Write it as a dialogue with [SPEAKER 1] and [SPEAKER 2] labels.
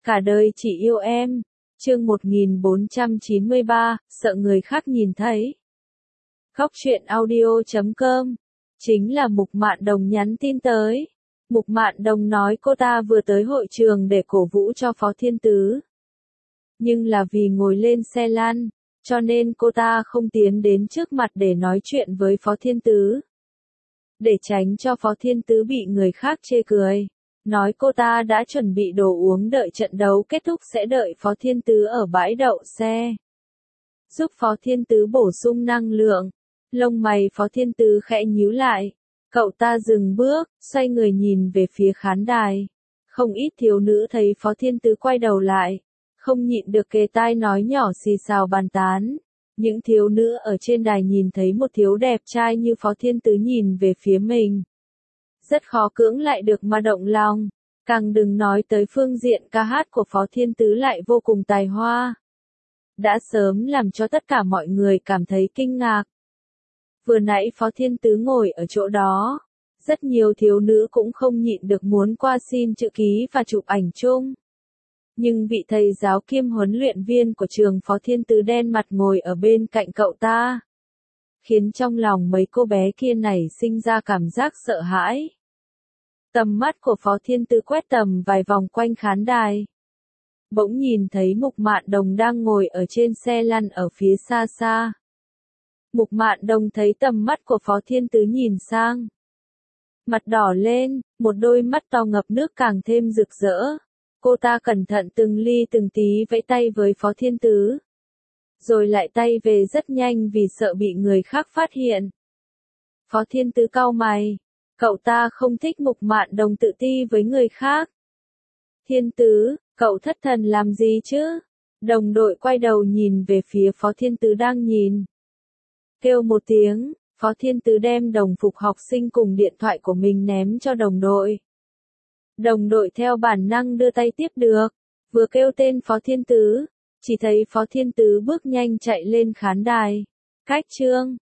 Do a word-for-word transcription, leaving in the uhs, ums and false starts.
[SPEAKER 1] Cả đời chỉ yêu em. Chương một nghìn bốn trăm chín mươi ba, sợ người khác nhìn thấy. Góc truyện audio chấm com. Chính là Mục Mạn Đồng nhắn tin tới. Mục Mạn Đồng nói cô ta vừa tới hội trường để cổ vũ cho Phó Thiên Tứ. Nhưng là vì ngồi lên xe lăn, cho nên cô ta không tiến đến trước mặt để nói chuyện với Phó Thiên Tứ. Để tránh cho Phó Thiên Tứ bị người khác chê cười, nói cô ta đã chuẩn bị đồ uống đợi trận đấu kết thúc sẽ đợi Phó Thiên Tứ ở bãi đậu xe. Giúp Phó Thiên Tứ bổ sung năng lượng. Lông mày Phó Thiên Tứ khẽ nhíu lại. Cậu ta dừng bước, xoay người nhìn về phía khán đài. Không ít thiếu nữ thấy Phó Thiên Tứ quay đầu lại, không nhịn được kề tai nói nhỏ xì xào bàn tán. Những thiếu nữ ở trên đài nhìn thấy một thiếu đẹp trai như Phó Thiên Tứ nhìn về phía mình. Rất khó cưỡng lại được mà động lòng. Càng đừng nói tới phương diện ca hát của Phó Thiên Tứ lại vô cùng tài hoa. Đã sớm làm cho tất cả mọi người cảm thấy kinh ngạc. Vừa nãy Phó Thiên Tứ ngồi ở chỗ đó. Rất nhiều thiếu nữ cũng không nhịn được muốn qua xin chữ ký và chụp ảnh chung. Nhưng vị thầy giáo kiêm huấn luyện viên của trường Phó Thiên Tứ đen mặt ngồi ở bên cạnh cậu ta, khiến trong lòng mấy cô bé kia nảy sinh ra cảm giác sợ hãi. Tầm mắt của Phó Thiên Tứ quét tầm vài vòng quanh khán đài. Bỗng nhìn thấy Mục Mạn Đồng đang ngồi ở trên xe lăn ở phía xa xa. Mục Mạn Đồng thấy tầm mắt của Phó Thiên Tứ nhìn sang. Mặt đỏ lên, một đôi mắt to ngập nước càng thêm rực rỡ. Cô ta cẩn thận từng ly từng tí vẫy tay với Phó Thiên Tứ. Rồi lại tay về rất nhanh vì sợ bị người khác phát hiện. Phó Thiên Tứ cau mày. Cậu ta không thích Mục Mạn Đồng tự ti với người khác. Thiên Tứ, cậu thất thần làm gì chứ? Đồng đội quay đầu nhìn về phía Phó Thiên Tứ đang nhìn. Kêu một tiếng, Phó Thiên Tứ đem đồng phục học sinh cùng điện thoại của mình ném cho đồng đội. Đồng đội theo bản năng đưa tay tiếp được, vừa kêu tên Phó Thiên Tứ, chỉ thấy Phó Thiên Tứ bước nhanh chạy lên khán đài. Cách chương